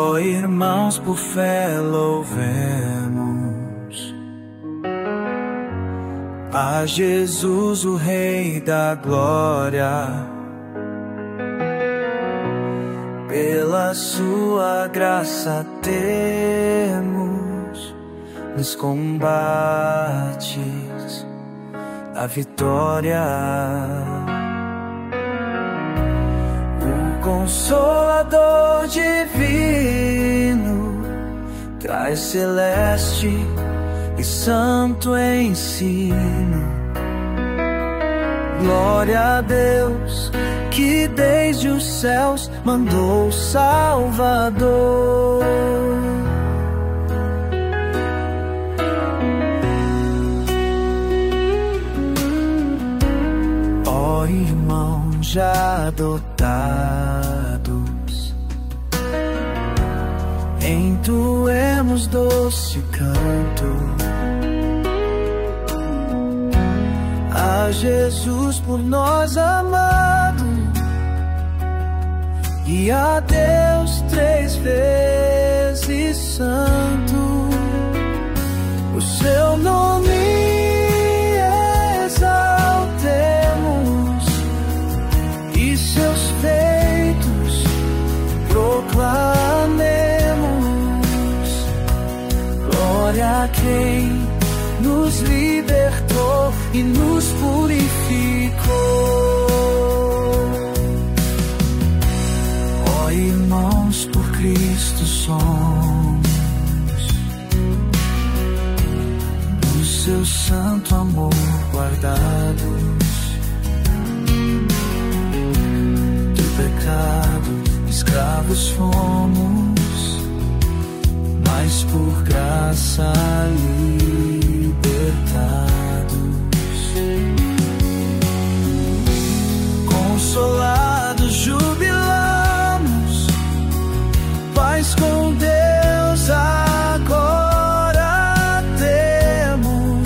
Ó irmãos, por fé louvemos a Jesus, o Rei da Glória. Pela sua graça temos nos combates a vitória. O Consolador divino traz celeste e santo ensino. Glória a Deus que desde os céus mandou o Salvador. Ó irmãos já adotados, entoemos doce canto a Jesus por nós amado, e a Deus três vezes santo. O seu nome exaltemos e seus feitos proclamemos. Glória a quem nos libertou e nos purificou. Ó irmãos, por Cristo somos no seu santo amor guardados. Do pecado escravos fomos, mas por graça consolados jubilamos, paz com Deus agora temos.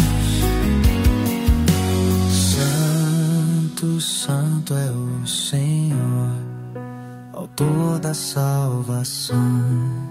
Santo, santo é o Senhor, autor da salvação.